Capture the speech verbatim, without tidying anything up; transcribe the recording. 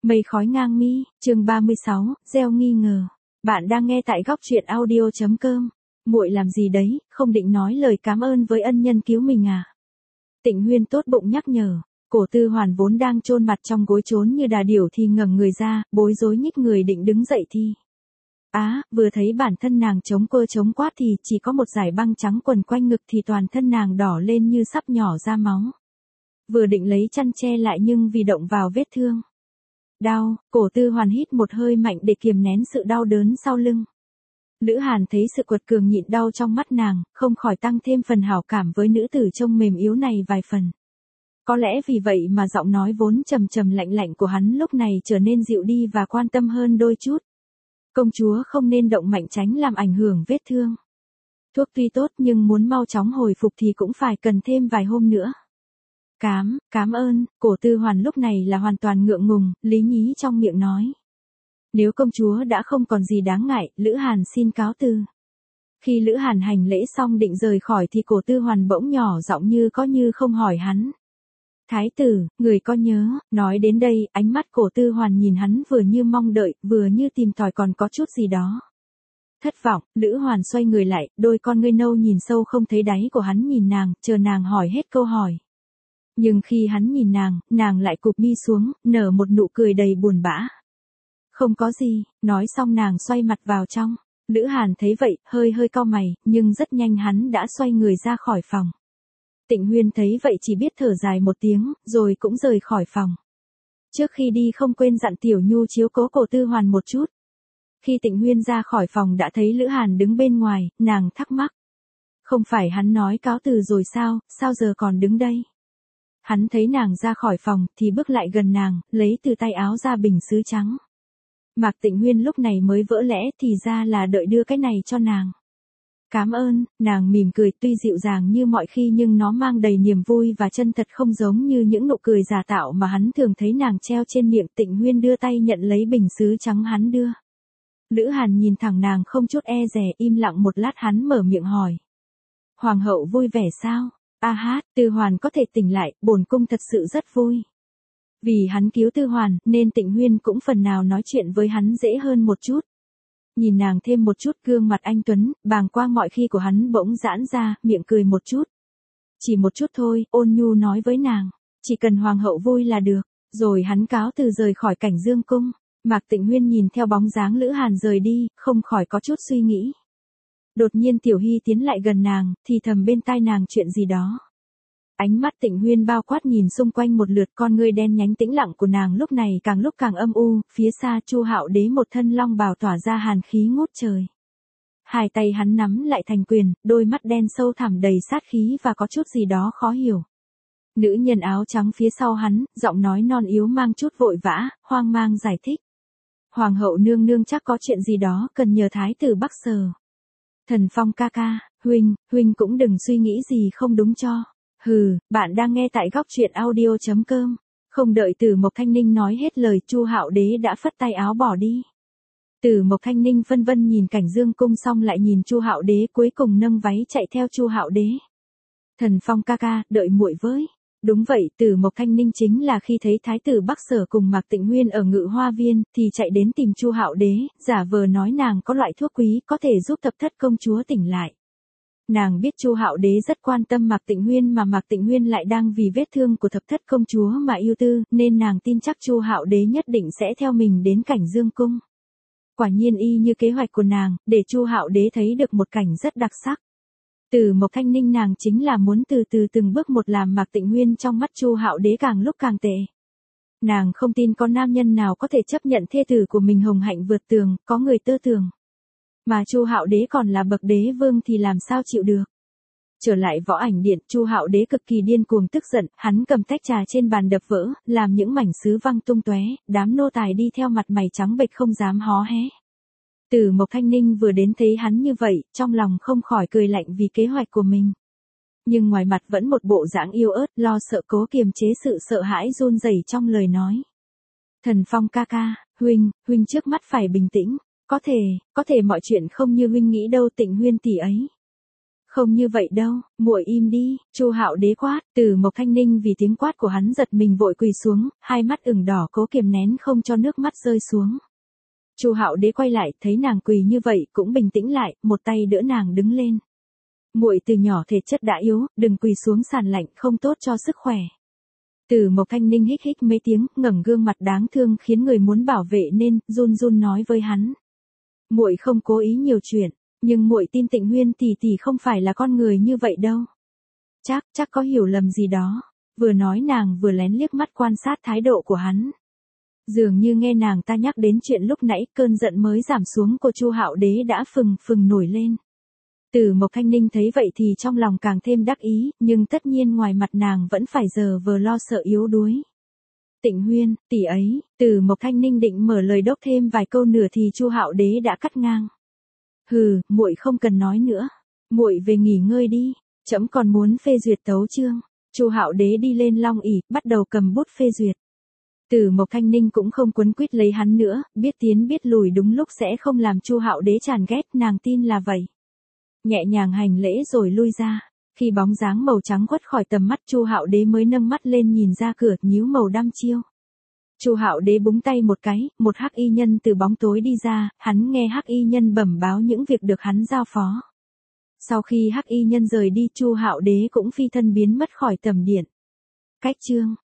Mây khói ngang mi, chương ba mươi sáu, gieo nghi ngờ. Bạn đang nghe tại góc truyện audio chấm com. Muội làm gì đấy, không định nói lời cảm ơn với ân nhân cứu mình à? Tịnh Huyên tốt bụng nhắc nhở. Cổ Tư Hoàn vốn đang chôn mặt trong gối trốn như đà điểu thì ngẩng người ra, bối rối nhích người định đứng dậy thì. Á, à, vừa thấy bản thân nàng chống cơ chống quát thì chỉ có một dải băng trắng quần quanh ngực thì toàn thân nàng đỏ lên như sắp nhỏ ra máu. Vừa định lấy chăn che lại nhưng vì động vào vết thương. Đau, Cổ Tư Hoàn hít một hơi mạnh để kiềm nén sự đau đớn sau lưng. Lữ Hàn thấy sự quật cường nhịn đau trong mắt nàng, không khỏi tăng thêm phần hảo cảm với nữ tử trông mềm yếu này vài phần. Có lẽ vì vậy mà giọng nói vốn trầm trầm lạnh lạnh của hắn lúc này trở nên dịu đi và quan tâm hơn đôi chút. Công chúa không nên động mạnh tránh làm ảnh hưởng vết thương. Thuốc tuy tốt nhưng muốn mau chóng hồi phục thì cũng phải cần thêm vài hôm nữa. Cám, cám ơn, Cổ Tư Hoàn lúc này là hoàn toàn ngượng ngùng, lý nhí trong miệng nói. Nếu công chúa đã không còn gì đáng ngại, Lữ Hàn xin cáo từ. Khi Lữ Hàn hành lễ xong định rời khỏi thì Cổ Tư Hoàn bỗng nhỏ giọng như có như không hỏi hắn. Thái tử, người có nhớ, nói đến đây, ánh mắt Cổ Tư Hoàn nhìn hắn vừa như mong đợi, vừa như tìm tòi còn có chút gì đó. Thất vọng, Lữ Hoàn xoay người lại, đôi con ngươi nâu nhìn sâu không thấy đáy của hắn nhìn nàng, chờ nàng hỏi hết câu hỏi. Nhưng khi hắn nhìn nàng, nàng lại cụp mi xuống, nở một nụ cười đầy buồn bã. Không có gì, nói xong nàng xoay mặt vào trong. Lữ Hàn thấy vậy, hơi hơi cau mày, nhưng rất nhanh hắn đã xoay người ra khỏi phòng. Tịnh Huyên thấy vậy chỉ biết thở dài một tiếng, rồi cũng rời khỏi phòng. Trước khi đi không quên dặn Tiểu Nhu chiếu cố Cổ Tư Hoàn một chút. Khi Tịnh Huyên ra khỏi phòng đã thấy Lữ Hàn đứng bên ngoài, nàng thắc mắc. Không phải hắn nói cáo từ rồi sao, sao giờ còn đứng đây? Hắn thấy nàng ra khỏi phòng, thì bước lại gần nàng, lấy từ tay áo ra bình sứ trắng. Mạc Tịnh Huyên lúc này mới vỡ lẽ thì ra là đợi đưa cái này cho nàng. Cảm ơn, nàng mỉm cười tuy dịu dàng như mọi khi nhưng nó mang đầy niềm vui và chân thật không giống như những nụ cười giả tạo mà hắn thường thấy nàng treo trên miệng. Tịnh Huyên đưa tay nhận lấy bình sứ trắng hắn đưa. Lữ Hàn nhìn thẳng nàng không chút e dè, im lặng một lát hắn mở miệng hỏi. Hoàng hậu vui vẻ sao? A hát, Tư Hoàn có thể tỉnh lại, bổn cung thật sự rất vui. Vì hắn cứu Tư Hoàn, nên Tịnh Huyên cũng phần nào nói chuyện với hắn dễ hơn một chút. Nhìn nàng thêm một chút gương mặt anh tuấn, bàng quang mọi khi của hắn bỗng giãn ra, miệng cười một chút. Chỉ một chút thôi, ôn nhu nói với nàng, chỉ cần hoàng hậu vui là được. Rồi hắn cáo từ rời khỏi Cảnh Dương cung. Mạc Tịnh Huyên nhìn theo bóng dáng Lữ Hàn rời đi, không khỏi có chút suy nghĩ. Đột nhiên Tiểu Hy tiến lại gần nàng, thì thầm bên tai nàng chuyện gì đó. Ánh mắt Tịnh Huyên bao quát nhìn xung quanh một lượt, con ngươi đen nhánh tĩnh lặng của nàng lúc này càng lúc càng âm u, phía xa Chu Hạo Đế một thân long bào tỏa ra hàn khí ngút trời. Hai tay hắn nắm lại thành quyền, đôi mắt đen sâu thẳm đầy sát khí và có chút gì đó khó hiểu. Nữ nhân áo trắng phía sau hắn, giọng nói non yếu mang chút vội vã, hoang mang giải thích. Hoàng hậu nương nương chắc có chuyện gì đó cần nhờ thái tử Bắc Sở. Thần Phong ca ca, huynh, huynh cũng đừng suy nghĩ gì không đúng cho. Hừ, bạn đang nghe tại góc truyện audio chấm com. Không đợi Tử Mộc Thanh Ninh nói hết lời, Chu Hạo Đế đã phất tay áo bỏ đi. Tử Mộc Thanh Ninh phân vân nhìn Cảnh Dương cung xong lại nhìn Chu Hạo Đế, cuối cùng nâng váy chạy theo Chu Hạo Đế. Thần Phong ca ca, đợi muội với. Đúng vậy, Tử Mộc Thanh Ninh chính là khi thấy thái tử Bắc Sở cùng Mạc Tịnh Huyên ở Ngự Hoa Viên, thì chạy đến tìm Chu Hạo Đế, giả vờ nói nàng có loại thuốc quý có thể giúp thập thất công chúa tỉnh lại. Nàng biết Chu Hạo Đế rất quan tâm Mạc Tịnh Huyên mà Mạc Tịnh Huyên lại đang vì vết thương của thập thất công chúa mà yêu tư, nên nàng tin chắc Chu Hạo Đế nhất định sẽ theo mình đến Cảnh Dương cung. Quả nhiên y như kế hoạch của nàng, để Chu Hạo Đế thấy được một cảnh rất đặc sắc. Tử Mộc Thanh Ninh nàng chính là muốn từ từ từng bước một làm Mạc Tịnh Huyên trong mắt Chu Hạo Đế càng lúc càng tệ. Nàng không tin có nam nhân nào có thể chấp nhận thê tử của mình hồng hạnh vượt tường, có người tơ tường. Mà Chu Hạo Đế còn là bậc đế vương thì làm sao chịu được. Trở lại Võ Ảnh Điện, Chu Hạo Đế cực kỳ điên cuồng tức giận, hắn cầm tách trà trên bàn đập vỡ, làm những mảnh sứ văng tung tóe, đám nô tài đi theo mặt mày trắng bệch không dám hó hé. Tử Mộc Thanh Ninh vừa đến thấy hắn như vậy, trong lòng không khỏi cười lạnh vì kế hoạch của mình. Nhưng ngoài mặt vẫn một bộ dạng yêu ớt, lo sợ cố kiềm chế sự sợ hãi run rẩy trong lời nói. Thần Phong ca ca, huynh, huynh trước mắt phải bình tĩnh. Có thể, có thể mọi chuyện không như huynh nghĩ đâu. Tịnh Huyên tỷ ấy. Không như vậy đâu, muội im đi, Chu Hạo Đế quát. Từ Mộc Thanh Ninh vì tiếng quát của hắn giật mình vội quỳ xuống, hai mắt ửng đỏ cố kiềm nén không cho nước mắt rơi xuống. Chu Hạo Đế quay lại, thấy nàng quỳ như vậy, cũng bình tĩnh lại, một tay đỡ nàng đứng lên. Muội từ nhỏ thể chất đã yếu, đừng quỳ xuống sàn lạnh, không tốt cho sức khỏe. Từ Mộc Thanh Ninh hích hích mấy tiếng, ngẩng gương mặt đáng thương khiến người muốn bảo vệ nên run run nói với hắn. Muội không cố ý nhiều chuyện, nhưng muội tin Tịnh Huyên tỷ tỷ không phải là con người như vậy đâu. Chắc, chắc có hiểu lầm gì đó. Vừa nói nàng vừa lén liếc mắt quan sát thái độ của hắn. Dường như nghe nàng ta nhắc đến chuyện lúc nãy, cơn giận mới giảm xuống của Chu Hạo Đế đã phừng phừng nổi lên. Từ Mộc Thanh Ninh thấy vậy thì trong lòng càng thêm đắc ý, nhưng tất nhiên ngoài mặt nàng vẫn phải giờ vờ lo sợ yếu đuối. Tịnh Huyên, tỷ ấy, Từ Mộc Thanh Ninh định mở lời đốc thêm vài câu nữa thì Chu Hạo Đế đã cắt ngang. Hừ, muội không cần nói nữa, muội về nghỉ ngơi đi, trẫm còn muốn phê duyệt tấu chương. Chu Hạo Đế đi lên long ỷ, bắt đầu cầm bút phê duyệt. Từ Mộc Thanh Ninh cũng không quấn quýt lấy hắn nữa, biết tiến biết lùi đúng lúc sẽ không làm Chu Hạo Đế chán ghét, nàng tin là vậy. Nhẹ nhàng hành lễ rồi lui ra. Khi bóng dáng màu trắng khuất khỏi tầm mắt, Chu Hạo Đế mới nâng mắt lên nhìn ra cửa, nhíu màu đăm chiêu. Chu Hạo Đế búng tay một cái, một hắc y nhân từ bóng tối đi ra, hắn nghe hắc y nhân bẩm báo những việc được hắn giao phó. Sau khi hắc y nhân rời đi, Chu Hạo Đế cũng phi thân biến mất khỏi tầm điện. Cách chương